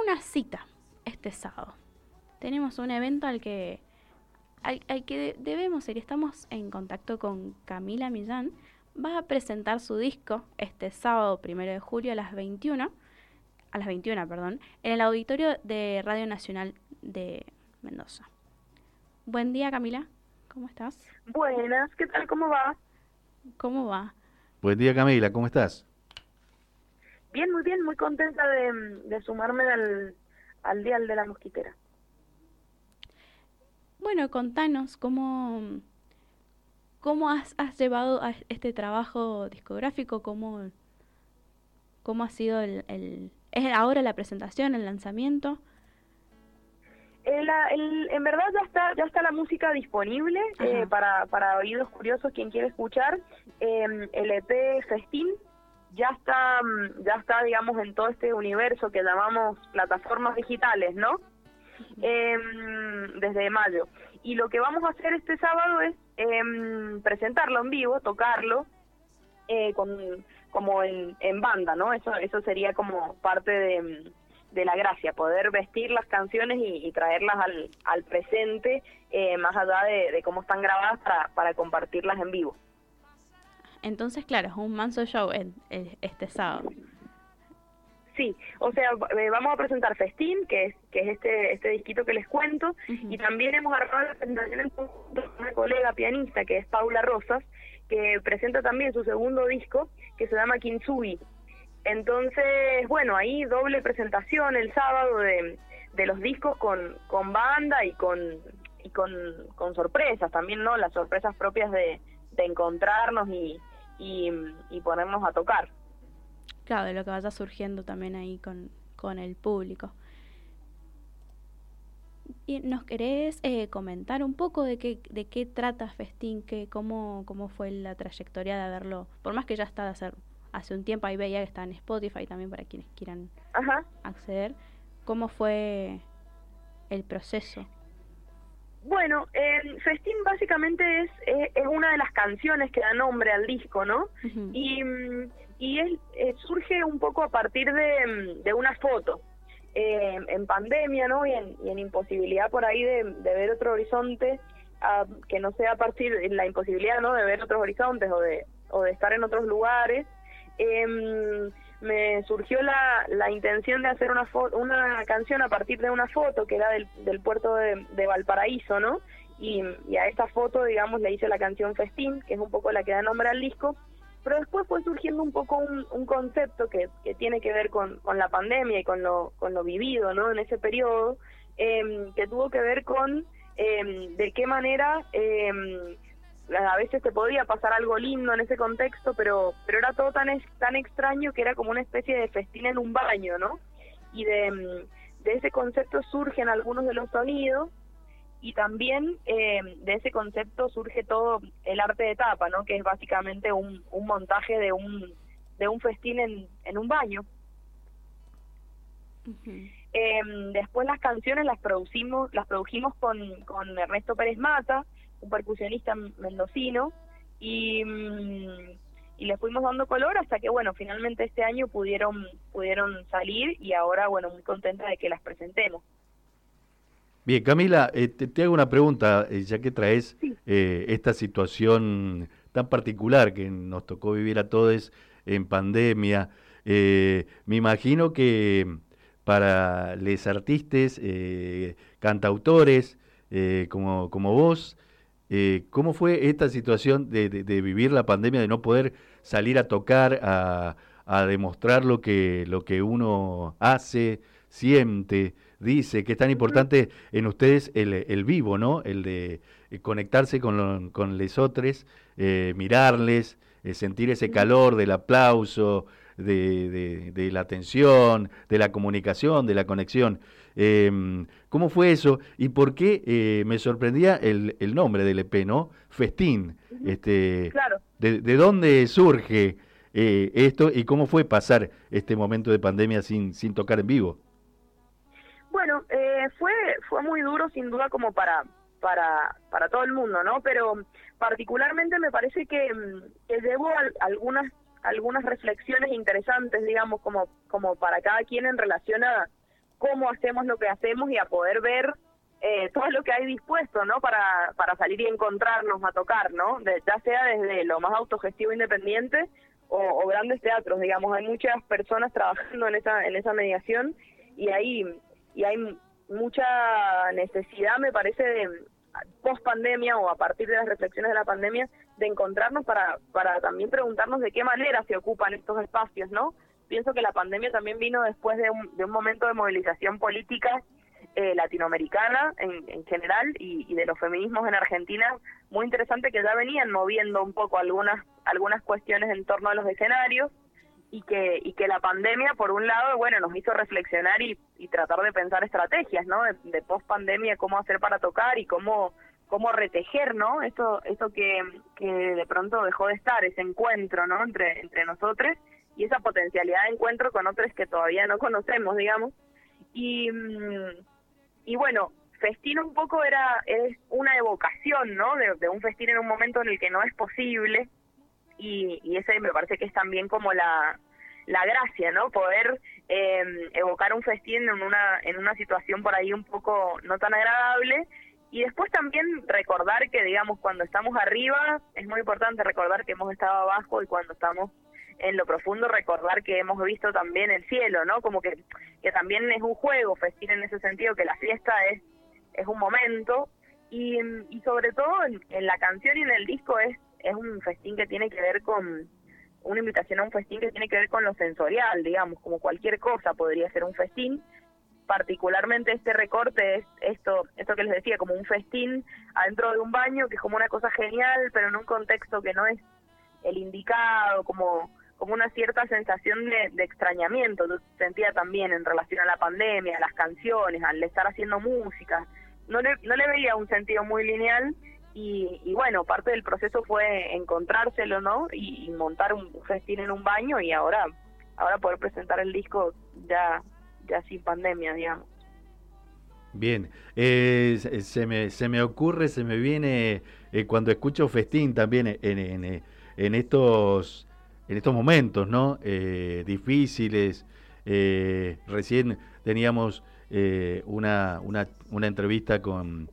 una cita este sábado. Tenemos un evento al que debemos ir. Estamos en contacto con Camila Millán. Va a presentar su disco este sábado 1 de julio a las 21, en el auditorio de Radio Nacional de Mendoza. Buen día, Camila. ¿Cómo estás? Buenas, ¿qué tal? ¿Cómo va? ¿Cómo va? Buen día, Camila, ¿cómo estás? Bien, muy contenta de sumarme al Dial de la Mosquitera. Bueno, contanos cómo has llevado a este trabajo discográfico, cómo ha sido es ahora la presentación, el lanzamiento. En verdad ya está la música disponible para oídos curiosos, quien quiere escuchar. El EP Festín ya está, digamos, en todo este universo que llamamos plataformas digitales, ¿no? Desde mayo. Y lo que vamos a hacer este sábado es presentarlo en vivo, tocarlo como en banda, ¿no? Eso sería como parte de la gracia, poder vestir las canciones y traerlas al presente, más allá de cómo están grabadas para compartirlas en vivo. Entonces, claro, es un manso show este sábado. Sí, o sea, vamos a presentar Festín, que es este disquito que les cuento, y también hemos armado la presentación en conjunto con una colega pianista, que es Paula Rosas, que presenta también su segundo disco, que se llama Kintsugi. Entonces, bueno, ahí doble presentación el sábado de los discos con banda y con sorpresas también, ¿no? Las sorpresas propias de encontrarnos y ponernos a tocar. Claro, de lo que vaya surgiendo también ahí con el público. ¿Y nos querés comentar un poco de qué trata Festín? ¿Cómo fue la trayectoria de haberlo? Por más que ya está hace un tiempo, ahí veía que está en Spotify también para quienes quieran acceder. ¿Cómo fue el proceso? Bueno, Festín básicamente es una de las canciones que da nombre al disco, ¿no? Uh-huh. Y él surge un poco a partir de una foto. En pandemia, ¿no? Y en imposibilidad por ahí de ver otro horizonte, que no sea a partir de la imposibilidad, ¿no? De ver otros horizontes o de estar en otros lugares. Me surgió la intención de hacer una canción a partir de una foto que era del puerto de Valparaíso, ¿no? Y a esta foto, digamos, le hice la canción Festín, que es un poco la que da nombre al disco, pero después fue surgiendo un poco un concepto que tiene que ver con la pandemia y con lo vivido, ¿no? En ese periodo, que tuvo que ver con de qué manera a veces te podía pasar algo lindo en ese contexto, pero era todo tan extraño que era como una especie de festín en un baño, ¿no? Y de ese concepto surgen algunos de los sonidos, y también de ese concepto surge todo el arte de tapa, ¿no? Que es básicamente un montaje de un festín en un baño. Uh-huh. Después las canciones las produjimos con Ernesto Pérez Mata, un percusionista mendocino, y le fuimos dando color hasta que, bueno, finalmente este año pudieron salir, y ahora, bueno, muy contenta de que las presentemos. Bien, Camila, te hago una pregunta, ya que traes esta situación tan particular que nos tocó vivir a todos en pandemia. Me imagino que para los artistas, cantautores, como vos, ¿cómo fue esta situación de vivir la pandemia, de no poder salir a tocar, a demostrar lo que uno hace, siente, dice, que es tan importante en ustedes el vivo, ¿no? El de conectarse con les otros, mirarles, sentir ese calor del aplauso, de la atención, de la comunicación, de la conexión. ¿Cómo fue eso? ¿Y por qué me sorprendía el nombre del EP, ¿no? Festín. Claro. ¿De dónde surge esto y cómo fue pasar este momento de pandemia sin tocar en vivo? Bueno, fue muy duro, sin duda, como para todo el mundo, ¿no? Pero particularmente me parece que llevo algunas reflexiones interesantes, digamos, como para cada quien en relación a cómo hacemos lo que hacemos y a poder ver todo lo que hay dispuesto, ¿no? Para salir y encontrarnos a tocar, ¿no? Ya sea desde lo más autogestivo independiente o grandes teatros, digamos. Hay muchas personas trabajando en esa mediación y hay mucha necesidad, me parece, de post pandemia o a partir de las reflexiones de la pandemia, de encontrarnos para también preguntarnos de qué manera se ocupan estos espacios, ¿no? Pienso que la pandemia también vino después de un momento de movilización política latinoamericana en general y de los feminismos en Argentina, muy interesante, que ya venían moviendo un poco algunas cuestiones en torno a los escenarios y que la pandemia, por un lado, bueno, nos hizo reflexionar y tratar de pensar estrategias, ¿no? De post pandemia, cómo hacer para tocar y cómo retejer, ¿no? Esto que de pronto dejó de estar, ese encuentro, ¿no? Entre nosotros y esa potencialidad de encuentro con otros que todavía no conocemos, digamos. Y bueno, festín un poco es una evocación, ¿no? De un festín en un momento en el que no es posible, y ese me parece que es también como la gracia, ¿no? Poder evocar un festín en una situación por ahí un poco no tan agradable, y después también recordar que, digamos, cuando estamos arriba es muy importante recordar que hemos estado abajo, y cuando estamos en lo profundo recordar que hemos visto también el cielo, ¿no? Como que también es un juego festín en ese sentido, que la fiesta es un momento, y sobre todo en la canción y en el disco es un festín que tiene que ver con una invitación a un festín que tiene que ver con lo sensorial, digamos, como cualquier cosa podría ser un festín. Particularmente este recorte es esto que les decía, como un festín adentro de un baño, que es como una cosa genial, pero en un contexto que no es el indicado, como una cierta sensación de extrañamiento. Yo sentía también en relación a la pandemia, a las canciones, al estar haciendo música. No le veía un sentido muy lineal, y bueno, parte del proceso fue encontrárselo, ¿no? Y montar un festín en un baño, y ahora poder presentar el disco ya sin pandemia, digamos. Bien, se me ocurre, se me viene cuando escucho festín también en estos momentos, ¿no? Difíciles. Recién teníamos una entrevista con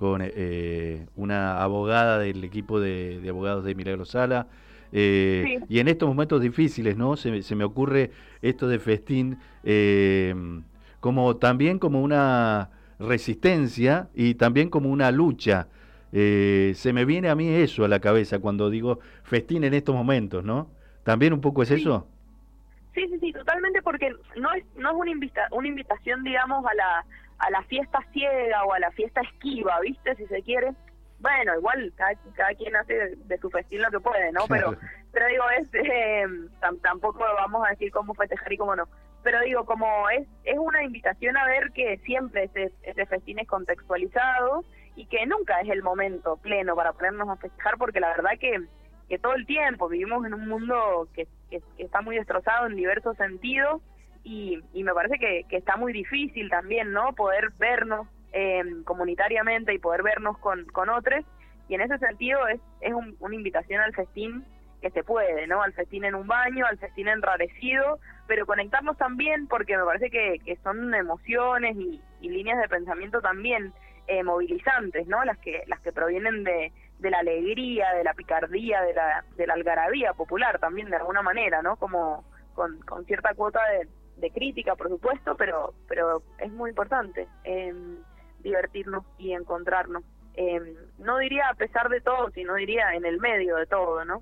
una abogada del equipo de abogados de Milagro Sala, sí. Y en estos momentos difíciles, ¿no? Se me ocurre esto de festín como también como una resistencia y también como una lucha. Se me viene a mí eso a la cabeza cuando digo festín en estos momentos, ¿no? ¿También un poco es eso? Sí, totalmente, porque no es una invitación, digamos, a la fiesta ciega o a la fiesta esquiva, ¿viste? Si se quiere. Bueno, igual cada quien hace de su festín lo que puede, ¿no? Claro. Pero digo, tampoco vamos a decir cómo festejar y cómo no. Pero digo, como es una invitación a ver que siempre ese festín es contextualizado y que nunca es el momento pleno para ponernos a festejar, porque la verdad que todo el tiempo vivimos en un mundo que está muy destrozado en diversos sentidos, y me parece que está muy difícil también, ¿no? Poder vernos comunitariamente y poder vernos con otros, y en ese sentido es una invitación al festín que se puede, ¿no? Al festín en un baño, al festín enrarecido, pero conectarnos también, porque me parece que son emociones y líneas de pensamiento también movilizantes, ¿no? Las que provienen de la alegría, de la picardía, de la algarabía popular también, de alguna manera, ¿no? Como con cierta cuota de crítica, por supuesto, pero es muy importante divertirnos y encontrarnos. No diría a pesar de todo, sino diría en el medio de todo, ¿no?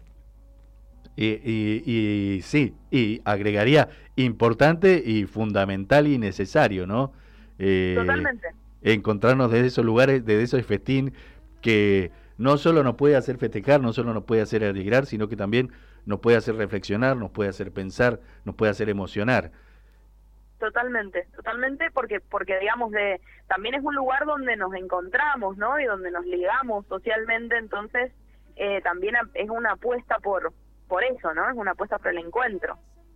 Y sí, y agregaría importante y fundamental y necesario, ¿no? Totalmente. Encontrarnos desde esos lugares, desde esos festín que no solo nos puede hacer festejar, no solo nos puede hacer alegrar, sino que también nos puede hacer reflexionar, nos puede hacer pensar, nos puede hacer emocionar. Totalmente, porque digamos, también es un lugar donde nos encontramos, ¿no? Y donde nos ligamos socialmente, entonces también es una apuesta por eso, ¿no? Es una apuesta por el encuentro.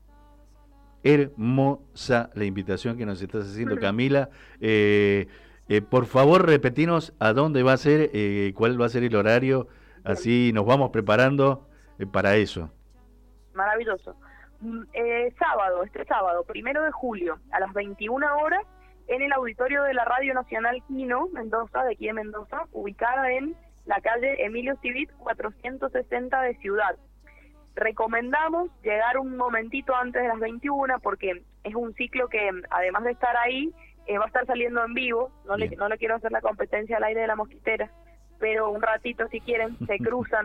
Hermosa la invitación que nos estás haciendo, Camila. Por favor, repetinos a dónde va a ser, cuál va a ser el horario, así nos vamos preparando para eso. Maravilloso. Este sábado, 1 de julio, a las 21 horas, en el auditorio de la Radio Nacional Quino, Mendoza, de aquí de Mendoza, ubicada en la calle Emilio Civit 460 de Ciudad. Recomendamos llegar un momentito antes de las 21 porque es un ciclo que, además de estar ahí, va a estar saliendo en vivo. No le quiero hacer la competencia al aire de la mosquitera, pero un ratito, si quieren, se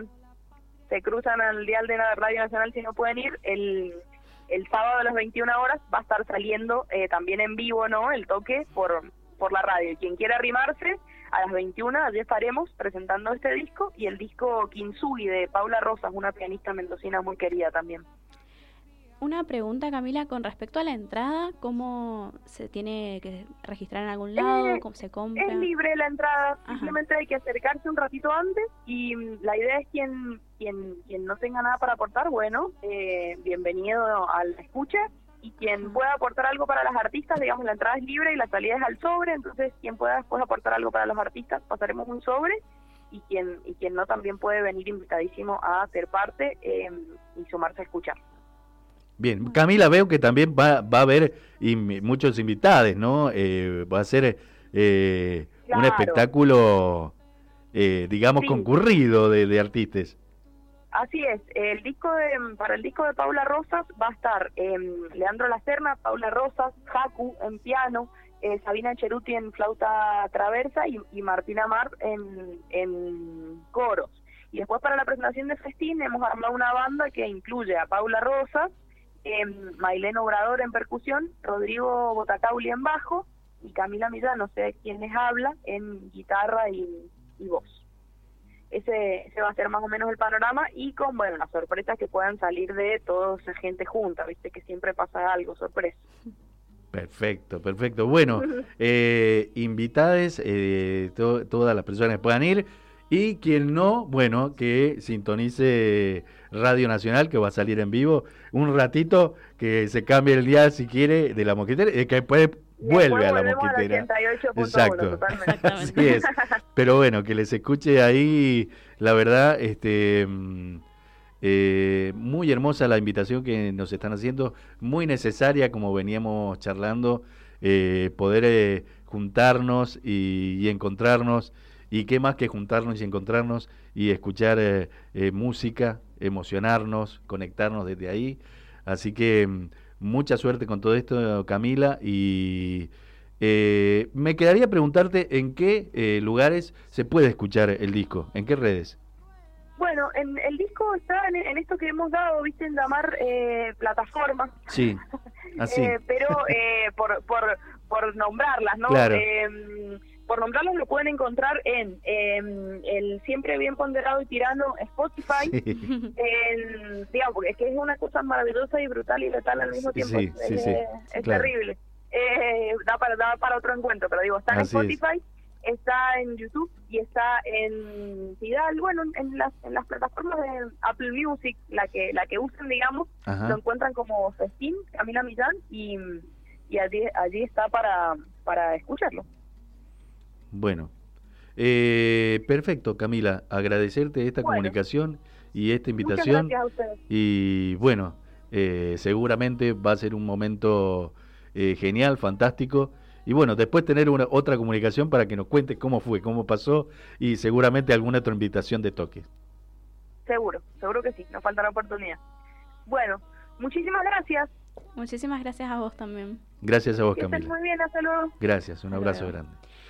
cruzan al dial de la Radio Nacional si no pueden ir. El sábado a las 21 horas va a estar saliendo también en vivo, ¿no?, el toque por la radio. Y quien quiera arrimarse, a las 21 allí estaremos presentando este disco y el disco Kintsugi de Paula Rosas, una pianista mendocina muy querida también. Una pregunta, Camila, con respecto a la entrada, ¿cómo se tiene que registrar en algún lado? ¿Cómo se compra? Es libre la entrada, Ajá. Simplemente hay que acercarse un ratito antes y la idea es quien no tenga nada para aportar, bueno, bienvenido a la escucha, y quien pueda aportar algo para las artistas, digamos, la entrada es libre y la salida es al sobre, entonces quien pueda después aportar algo para los artistas, pasaremos un sobre, y quien no también puede venir invitadísimo a ser parte y sumarse a escuchar. Bien, Camila, veo que también va a haber muchos invitados, ¿no? Va a ser Claro. un espectáculo, digamos, Sí. concurrido de artistas. Así es, para el disco de Paula Rosas va a estar Leandro Lacerna, Paula Rosas, Jacu en piano, Sabina Cheruti en flauta traversa y Martina Mar en coros. Y después para la presentación de Festín hemos armado una banda que incluye a Paula Rosas, Mailén Obrador en percusión, Rodrigo Botacauli en bajo y Camila Millán, no sé quién les habla, en guitarra y voz. Ese va a ser más o menos el panorama, y con, bueno, las sorpresas que puedan salir de toda esa gente junta, viste que siempre pasa algo, sorpresa. Perfecto, perfecto. Bueno, invitades, todas las personas que puedan ir, y quien no, bueno, que sintonice Radio Nacional, que va a salir en vivo un ratito, que se cambie el día si quiere de la mosquitera, y que después vuelve a la mosquitera. Exacto. Totalmente. Así es. Pero bueno, que les escuche ahí, la verdad, muy hermosa la invitación que nos están haciendo, muy necesaria, como veníamos charlando, poder juntarnos y encontrarnos, y qué más que juntarnos y encontrarnos y escuchar música, emocionarnos, conectarnos desde ahí. Así que mucha suerte con todo esto, Camila, y me quedaría preguntarte en qué lugares se puede escuchar el disco, en qué redes. Bueno, el disco está en esto que hemos dado, viste, en llamar plataformas. Sí, así. Pero por nombrarlas, ¿no? Claro. Por nombrarlas lo pueden encontrar en el Siempre Bien Ponderado y Tirano Spotify. Sí. Digamos, porque es que es una cosa maravillosa y brutal y letal al mismo tiempo. Sí, es claro. terrible. Da para otro encuentro, pero digo, está en Así Spotify, está en YouTube y está en Tidal, bueno, en las plataformas de Apple Music, la que usen, digamos. Ajá. Lo encuentran como Festín, Camila Millán, y allí está para escucharlo. Bueno, perfecto, Camila, agradecerte esta comunicación y esta invitación. Muchas gracias a ustedes. Y bueno, seguramente va a ser un momento genial, fantástico. Y bueno, después tener otra comunicación para que nos cuente cómo fue, cómo pasó, y seguramente alguna otra invitación de toque. Seguro que sí, nos falta la oportunidad. Bueno, muchísimas gracias. Muchísimas gracias a vos también. Gracias a vos, Que estén Camila. muy bien, hasta luego. Gracias, un Hasta abrazo luego. grande.